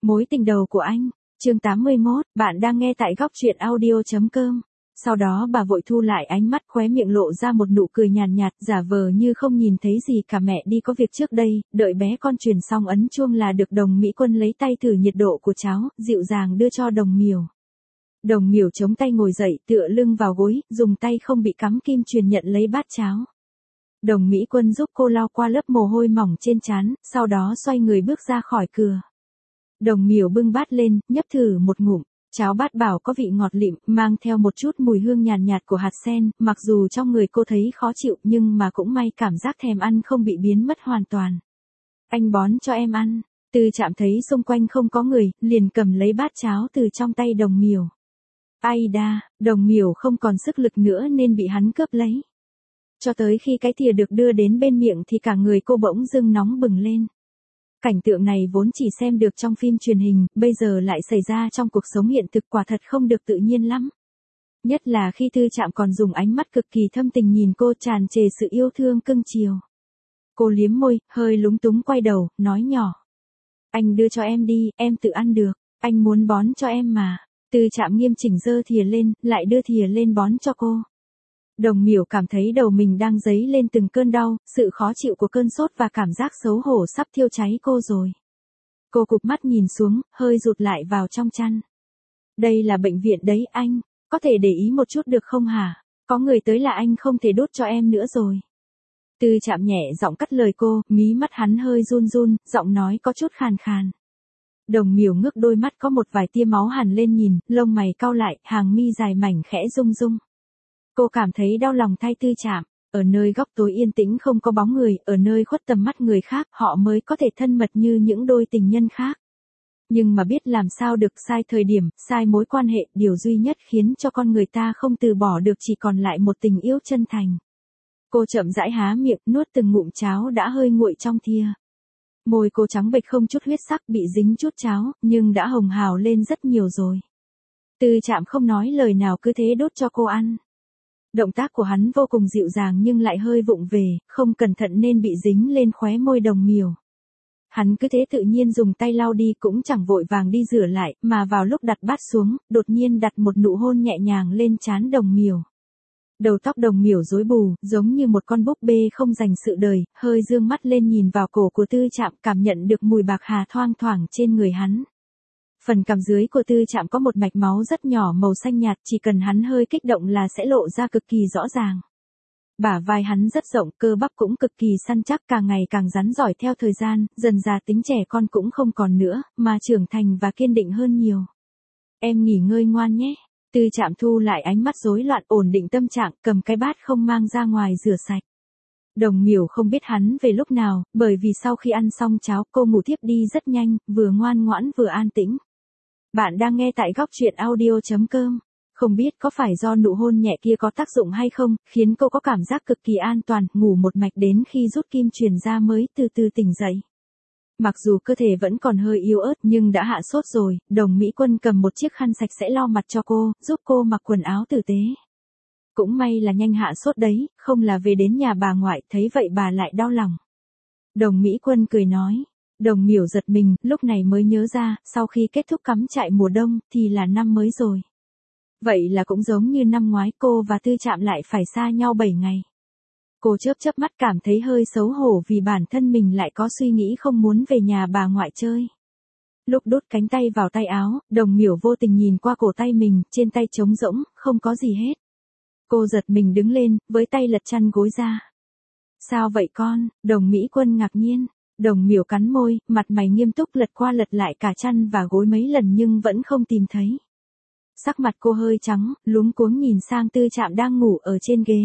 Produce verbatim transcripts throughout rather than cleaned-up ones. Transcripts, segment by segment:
Mối tình đầu của anh, chương tám mươi mốt, bạn đang nghe tại góc truyện audio.com. Sau đó bà vội thu lại ánh mắt, khóe miệng lộ ra một nụ cười nhàn nhạt, giả vờ như không nhìn thấy gì cả. Mẹ đi có việc trước đây, đợi bé con truyền xong ấn chuông là được. Đồng Mỹ Quân lấy tay thử nhiệt độ của cháo, dịu dàng đưa cho Đồng Miểu. Đồng Miểu chống tay ngồi dậy, tựa lưng vào gối, dùng tay không bị cắm kim truyền nhận lấy bát cháo. Đồng Mỹ Quân giúp cô lau qua lớp mồ hôi mỏng trên trán, sau đó xoay người bước ra khỏi cửa. Đồng Miểu bưng bát lên, nhấp thử một ngụm. Cháo bát bảo có vị ngọt lịm, mang theo một chút mùi hương nhàn nhạt, nhạt của hạt sen, mặc dù trong người cô thấy khó chịu nhưng mà cũng may cảm giác thèm ăn không bị biến mất hoàn toàn. Anh bón cho em ăn. Tư Trạm thấy xung quanh không có người, liền cầm lấy bát cháo từ trong tay Đồng Miểu. Ai đa, Đồng Miểu không còn sức lực nữa nên bị hắn cướp lấy. Cho tới khi cái thìa được đưa đến bên miệng thì cả người cô bỗng dưng nóng bừng lên. Cảnh tượng này vốn chỉ xem được trong phim truyền hình, bây giờ lại xảy ra trong cuộc sống hiện thực, quả thật không được tự nhiên lắm. Nhất là khi Tư Trạm còn dùng ánh mắt cực kỳ thâm tình nhìn cô, tràn trề sự yêu thương cưng chiều. Cô liếm môi, hơi lúng túng quay đầu, nói nhỏ. Anh đưa cho em đi, em tự ăn được, anh muốn bón cho em mà. Tư Trạm nghiêm chỉnh giơ thìa lên, lại đưa thìa lên bón cho cô. Đồng Miểu cảm thấy đầu mình đang dấy lên từng cơn đau, sự khó chịu của cơn sốt và cảm giác xấu hổ sắp thiêu cháy cô rồi. Cô cụp mắt nhìn xuống, hơi rụt lại vào trong chăn. Đây là bệnh viện đấy anh, có thể để ý một chút được không hả? Có người tới là anh không thể đốt cho em nữa rồi. Tư Trạm nhẹ giọng cắt lời cô, mí mắt hắn hơi run run, giọng nói có chút khàn khàn. Đồng Miểu ngước đôi mắt có một vài tia máu hằn lên nhìn, lông mày cau lại, hàng mi dài mảnh khẽ rung rung. Cô cảm thấy đau lòng thay Tư Trạm, ở nơi góc tối yên tĩnh không có bóng người, ở nơi khuất tầm mắt người khác, họ mới có thể thân mật như những đôi tình nhân khác. Nhưng mà biết làm sao được, sai thời điểm, sai mối quan hệ, điều duy nhất khiến cho con người ta không từ bỏ được chỉ còn lại một tình yêu chân thành. Cô chậm rãi há miệng, nuốt từng ngụm cháo đã hơi nguội trong thìa. Môi cô trắng bệch không chút huyết sắc, bị dính chút cháo, nhưng đã hồng hào lên rất nhiều rồi. Tư Trạm không nói lời nào cứ thế đốt cho cô ăn. Động tác của hắn vô cùng dịu dàng nhưng lại hơi vụng về, không cẩn thận nên bị dính lên khóe môi Đồng Miểu. Hắn cứ thế tự nhiên dùng tay lau đi, cũng chẳng vội vàng đi rửa lại, mà vào lúc đặt bát xuống, đột nhiên đặt một nụ hôn nhẹ nhàng lên trán Đồng Miểu. Đầu tóc Đồng Miểu rối bù, giống như một con búp bê không dành sự đời, hơi dương mắt lên nhìn vào cổ của Tư Trạm, cảm nhận được mùi bạc hà thoang thoảng trên người hắn. Phần cằm dưới của Tư Trạm có một mạch máu rất nhỏ màu xanh nhạt, chỉ cần hắn hơi kích động là sẽ lộ ra cực kỳ rõ ràng. Bả vai hắn rất rộng, cơ bắp cũng cực kỳ săn chắc, càng ngày càng rắn giỏi theo thời gian, dần già tính trẻ con cũng không còn nữa, mà trưởng thành và kiên định hơn nhiều. Em nghỉ ngơi ngoan nhé. Tư Trạm thu lại ánh mắt rối loạn, ổn định tâm trạng, cầm cái bát không mang ra ngoài rửa sạch. Đồng Miểu không biết hắn về lúc nào, bởi vì sau khi ăn xong cháo cô ngủ thiếp đi rất nhanh, vừa ngoan ngoãn vừa an tĩnh. Bạn đang nghe tại góc truyện audio.com. Không biết có phải do nụ hôn nhẹ kia có tác dụng hay không, khiến cô có cảm giác cực kỳ an toàn, ngủ một mạch đến khi rút kim truyền ra mới từ từ tỉnh dậy. Mặc dù cơ thể vẫn còn hơi yếu ớt nhưng đã hạ sốt rồi, Đồng Mỹ Quân cầm một chiếc khăn sạch sẽ lau mặt cho cô, giúp cô mặc quần áo tử tế. Cũng may là nhanh hạ sốt đấy, không là về đến nhà bà ngoại, thấy vậy bà lại đau lòng. Đồng Mỹ Quân cười nói. Đồng Miểu giật mình, lúc này mới nhớ ra, sau khi kết thúc cắm trại mùa đông, thì là năm mới rồi. Vậy là cũng giống như năm ngoái cô và Tư Trạm lại phải xa nhau bảy ngày. Cô chớp chớp mắt cảm thấy hơi xấu hổ vì bản thân mình lại có suy nghĩ không muốn về nhà bà ngoại chơi. Lúc đút cánh tay vào tay áo, Đồng Miểu vô tình nhìn qua cổ tay mình, trên tay trống rỗng, không có gì hết. Cô giật mình đứng lên, với tay lật chăn gối ra. Sao vậy con? Đồng Mỹ Quân ngạc nhiên. Đồng Miểu cắn môi, mặt mày nghiêm túc lật qua lật lại cả chăn và gối mấy lần nhưng vẫn không tìm thấy. Sắc mặt cô hơi trắng, luống cuống nhìn sang Tư Trạm đang ngủ ở trên ghế.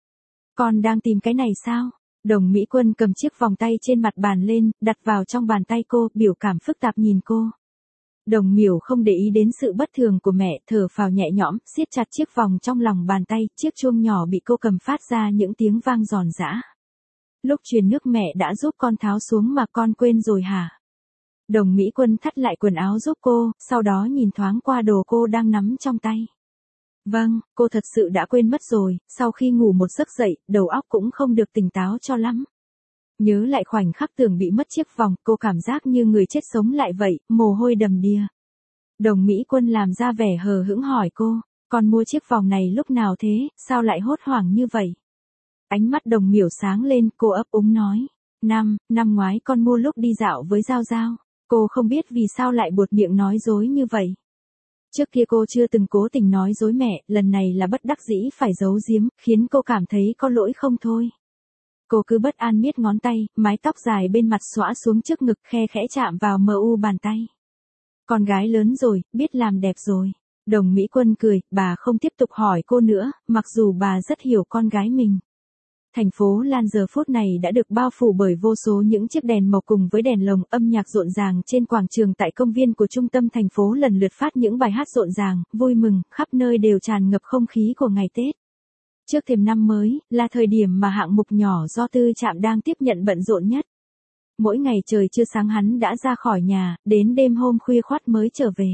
Con đang tìm cái này sao? Đồng Mỹ Quân cầm chiếc vòng tay trên mặt bàn lên, đặt vào trong bàn tay cô, biểu cảm phức tạp nhìn cô. Đồng Miểu không để ý đến sự bất thường của mẹ, thở phào nhẹ nhõm, siết chặt chiếc vòng trong lòng bàn tay, chiếc chuông nhỏ bị cô cầm phát ra những tiếng vang giòn giã. Lúc truyền nước mẹ đã giúp con tháo xuống mà con quên rồi hả? Đồng Mỹ Quân thắt lại quần áo giúp cô, sau đó nhìn thoáng qua đồ cô đang nắm trong tay. Vâng, cô thật sự đã quên mất rồi, sau khi ngủ một giấc dậy, đầu óc cũng không được tỉnh táo cho lắm. Nhớ lại khoảnh khắc tưởng bị mất chiếc vòng, cô cảm giác như người chết sống lại vậy, mồ hôi đầm đìa. Đồng Mỹ Quân làm ra vẻ hờ hững hỏi cô, con mua chiếc vòng này lúc nào thế, sao lại hốt hoảng như vậy? Ánh mắt Đồng Miểu sáng lên, cô ấp úng nói, năm, năm ngoái con mua lúc đi dạo với Giao Giao. Cô không biết vì sao lại buột miệng nói dối như vậy. Trước kia cô chưa từng cố tình nói dối mẹ, lần này là bất đắc dĩ phải giấu giếm, khiến cô cảm thấy có lỗi không thôi. Cô cứ bất an miết ngón tay, mái tóc dài bên mặt xõa xuống trước ngực, khe khẽ chạm vào mờ u bàn tay. Con gái lớn rồi, biết làm đẹp rồi. Đồng Mỹ Quân cười, bà không tiếp tục hỏi cô nữa, mặc dù bà rất hiểu con gái mình. Thành phố Lan giờ phút này đã được bao phủ bởi vô số những chiếc đèn màu cùng với đèn lồng, âm nhạc rộn ràng trên quảng trường tại công viên của trung tâm thành phố lần lượt phát những bài hát rộn ràng, vui mừng, khắp nơi đều tràn ngập không khí của ngày Tết. Trước thềm năm mới, là thời điểm mà hạng mục nhỏ do Tư Trạm đang tiếp nhận bận rộn nhất. Mỗi ngày trời chưa sáng hắn đã ra khỏi nhà, đến đêm hôm khuya khoắt mới trở về.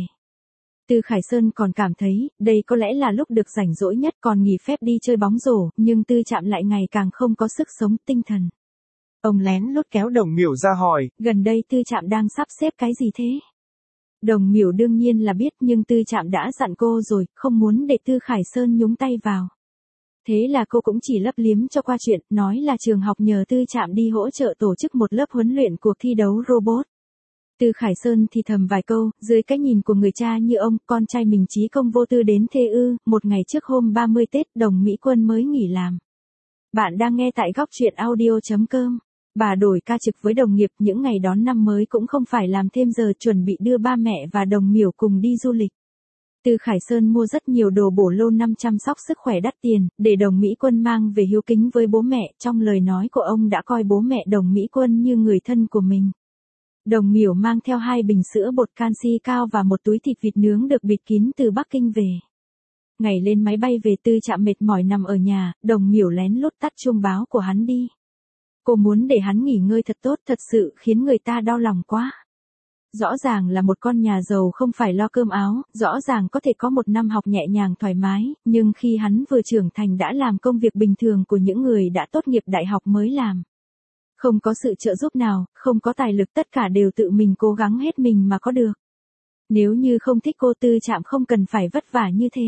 Từ Khải Sơn còn cảm thấy, đây có lẽ là lúc được rảnh rỗi nhất, còn nghỉ phép đi chơi bóng rổ, nhưng Tư Trạm lại ngày càng không có sức sống tinh thần. Ông lén lút kéo Đồng Miểu ra hỏi, gần đây Tư Trạm đang sắp xếp cái gì thế? Đồng Miểu đương nhiên là biết, nhưng Tư Trạm đã dặn cô rồi, không muốn để Tư Khải Sơn nhúng tay vào. Thế là cô cũng chỉ lấp liếm cho qua chuyện, nói là trường học nhờ Tư Trạm đi hỗ trợ tổ chức một lớp huấn luyện cuộc thi đấu robot. Từ Khải Sơn thì thầm vài câu, dưới cái nhìn của người cha như ông, con trai mình chí công vô tư đến thế ư. Một ngày trước hôm ba mươi Tết, Đồng Mỹ Quân mới nghỉ làm. Bạn đang nghe tại góc truyện audio chấm com. Bà đổi ca trực với đồng nghiệp, những ngày đón năm mới cũng không phải làm thêm giờ, chuẩn bị đưa ba mẹ và Đồng Miểu cùng đi du lịch. Từ Khải Sơn mua rất nhiều đồ bổ lô năm chăm sóc sức khỏe đắt tiền, để Đồng Mỹ Quân mang về hiếu kính với bố mẹ. Trong lời nói của ông đã coi bố mẹ Đồng Mỹ Quân như người thân của mình. Đồng Miểu mang theo hai bình sữa bột canxi cao và một túi thịt vịt nướng được bịt kín từ Bắc Kinh về. Ngày lên máy bay về, Tư Trạm mệt mỏi nằm ở nhà, Đồng Miểu lén lút tắt chuông báo của hắn đi. Cô muốn để hắn nghỉ ngơi thật tốt, thật sự khiến người ta đau lòng quá. Rõ ràng là một con nhà giàu không phải lo cơm áo, rõ ràng có thể có một năm học nhẹ nhàng thoải mái, nhưng khi hắn vừa trưởng thành đã làm công việc bình thường của những người đã tốt nghiệp đại học mới làm. Không có sự trợ giúp nào, không có tài lực, tất cả đều tự mình cố gắng hết mình mà có được. Nếu như không thích cô, Tư Trạm không cần phải vất vả như thế.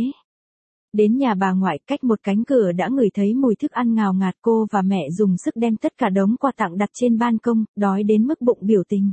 Đến nhà bà ngoại, cách một cánh cửa đã ngửi thấy mùi thức ăn ngào ngạt. Cô và mẹ dùng sức đem tất cả đống quà tặng đặt trên ban công, đói đến mức bụng biểu tình.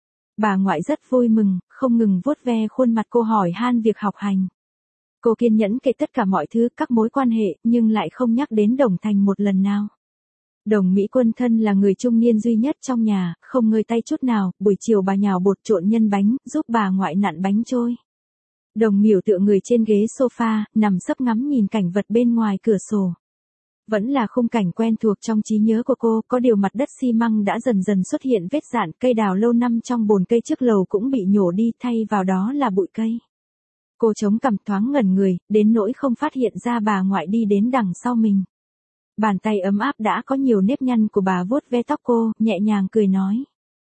Bà ngoại rất vui mừng, không ngừng vuốt ve khuôn mặt cô, hỏi han việc học hành. Cô kiên nhẫn kể tất cả mọi thứ, các mối quan hệ, nhưng lại không nhắc đến Đồng Thành một lần nào. Đồng Mỹ Quân thân là người trung niên duy nhất trong nhà, không ngơi tay chút nào. Buổi chiều bà nhào bột trộn nhân bánh, giúp bà ngoại nặn bánh trôi. Đồng Miểu tựa người trên ghế sofa, nằm sấp ngắm nhìn cảnh vật bên ngoài cửa sổ. Vẫn là khung cảnh quen thuộc trong trí nhớ của cô, có điều mặt đất xi măng đã dần dần xuất hiện vết rạn, cây đào lâu năm trong bồn cây trước lầu cũng bị nhổ đi, thay vào đó là bụi cây. Cô chống cằm thoáng ngẩn người, đến nỗi không phát hiện ra bà ngoại đi đến đằng sau mình. Bàn tay ấm áp đã có nhiều nếp nhăn của bà vuốt ve tóc cô, nhẹ nhàng cười nói.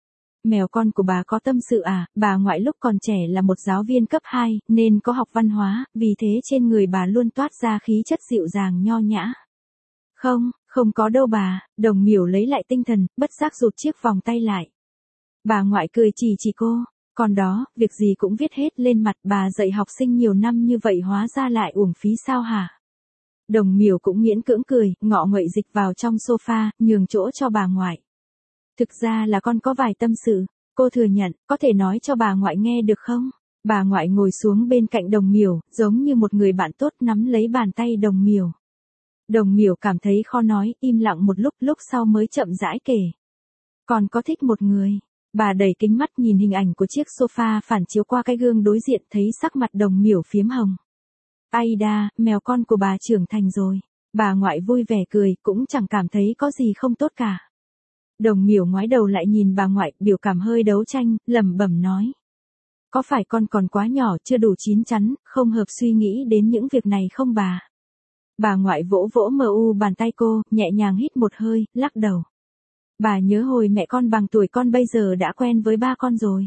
Mèo con của bà có tâm sự à? Bà ngoại lúc còn trẻ là một giáo viên cấp hai, nên có học văn hóa, vì thế trên người bà luôn toát ra khí chất dịu dàng nho nhã. Không, không có đâu bà. Đồng Miểu lấy lại tinh thần, bất giác rụt chiếc vòng tay lại. Bà ngoại cười chỉ chỉ cô, còn đó, việc gì cũng viết hết lên mặt. Bà dạy học sinh nhiều năm như vậy hóa ra lại uổng phí sao hả? Đồng Miểu cũng miễn cưỡng cười, ngọ nguậy dịch vào trong sofa, nhường chỗ cho bà ngoại. Thực ra là con có vài tâm sự, cô thừa nhận, có thể nói cho bà ngoại nghe được không? Bà ngoại ngồi xuống bên cạnh Đồng Miểu, giống như một người bạn tốt, nắm lấy bàn tay Đồng Miểu. Đồng Miểu cảm thấy khó nói, im lặng một lúc, lúc sau mới chậm rãi kể. Còn có thích một người. Bà đẩy kính mắt nhìn hình ảnh của chiếc sofa phản chiếu qua cái gương đối diện, thấy sắc mặt Đồng Miểu phiếm hồng. Aida, mèo con của bà trưởng thành rồi. Bà ngoại vui vẻ cười, cũng chẳng cảm thấy có gì không tốt cả. Đồng Miểu ngoái đầu lại nhìn bà ngoại, biểu cảm hơi đấu tranh, lẩm bẩm nói. Có phải con còn quá nhỏ, chưa đủ chín chắn, không hợp suy nghĩ đến những việc này không bà? Bà ngoại vỗ vỗ mờ u bàn tay cô, nhẹ nhàng hít một hơi, lắc đầu. Bà nhớ hồi mẹ con bằng tuổi con bây giờ đã quen với ba con rồi.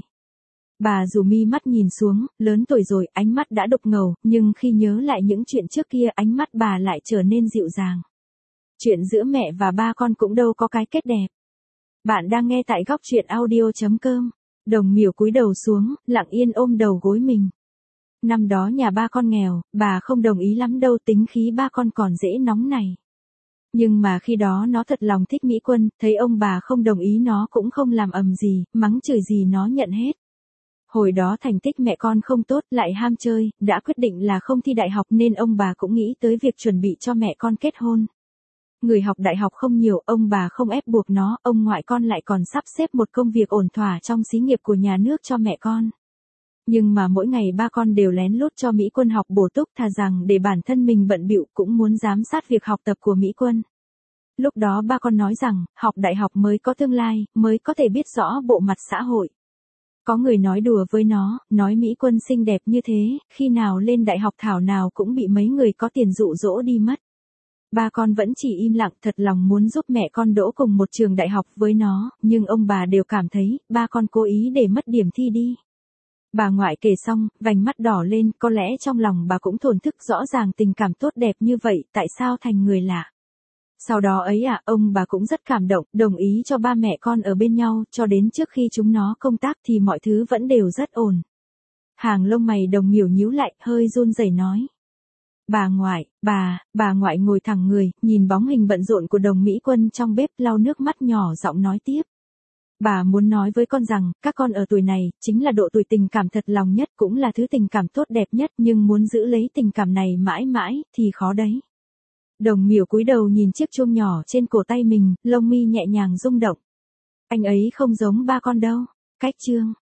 Bà dù mi mắt nhìn xuống, lớn tuổi rồi, ánh mắt đã đục ngầu, nhưng khi nhớ lại những chuyện trước kia, ánh mắt bà lại trở nên dịu dàng. Chuyện giữa mẹ và ba con cũng đâu có cái kết đẹp. Bạn đang nghe tại góc truyện audio.com. Đồng Miểu cúi đầu xuống, lặng yên ôm đầu gối mình. Năm đó nhà ba con nghèo, bà không đồng ý lắm đâu, tính khí ba con còn dễ nóng này. Nhưng mà khi đó nó thật lòng thích Mỹ Quân, thấy ông bà không đồng ý nó cũng không làm ầm gì, mắng chửi gì nó nhận hết. Hồi đó thành tích mẹ con không tốt, lại ham chơi, đã quyết định là không thi đại học nên ông bà cũng nghĩ tới việc chuẩn bị cho mẹ con kết hôn. Người học đại học không nhiều, ông bà không ép buộc nó, ông ngoại con lại còn sắp xếp một công việc ổn thỏa trong xí nghiệp của nhà nước cho mẹ con. Nhưng mà mỗi ngày ba con đều lén lút cho Mỹ Quân học bổ túc, thà rằng để bản thân mình bận bịu cũng muốn giám sát việc học tập của Mỹ Quân. Lúc đó ba con nói rằng, học đại học mới có tương lai, mới có thể biết rõ bộ mặt xã hội. Có người nói đùa với nó, nói Mỹ Quân xinh đẹp như thế, khi nào lên đại học thảo nào cũng bị mấy người có tiền dụ dỗ đi mất. Ba con vẫn chỉ im lặng, thật lòng muốn giúp mẹ con đỗ cùng một trường đại học với nó, nhưng ông bà đều cảm thấy, ba con cố ý để mất điểm thi đi. Bà ngoại kể xong, vành mắt đỏ lên, có lẽ trong lòng bà cũng thổn thức, rõ ràng tình cảm tốt đẹp như vậy, tại sao thành người lạ. Sau đó ấy à, ông bà cũng rất cảm động, đồng ý cho ba mẹ con ở bên nhau, cho đến trước khi chúng nó công tác thì mọi thứ vẫn đều rất ổn. Hàng lông mày Đồng Miểu nhíu lại, hơi run rẩy nói. Bà ngoại, bà, bà ngoại ngồi thẳng người, nhìn bóng hình bận rộn của Đồng Mỹ Quân trong bếp, lau nước mắt nhỏ giọng nói tiếp. Bà muốn nói với con rằng, các con ở tuổi này, chính là độ tuổi tình cảm thật lòng nhất, cũng là thứ tình cảm tốt đẹp nhất, nhưng muốn giữ lấy tình cảm này mãi mãi, thì khó đấy. Đồng Miểu cúi đầu nhìn chiếc chuông nhỏ trên cổ tay mình, lông mi nhẹ nhàng rung động. Anh ấy không giống ba con đâu. Cách chương.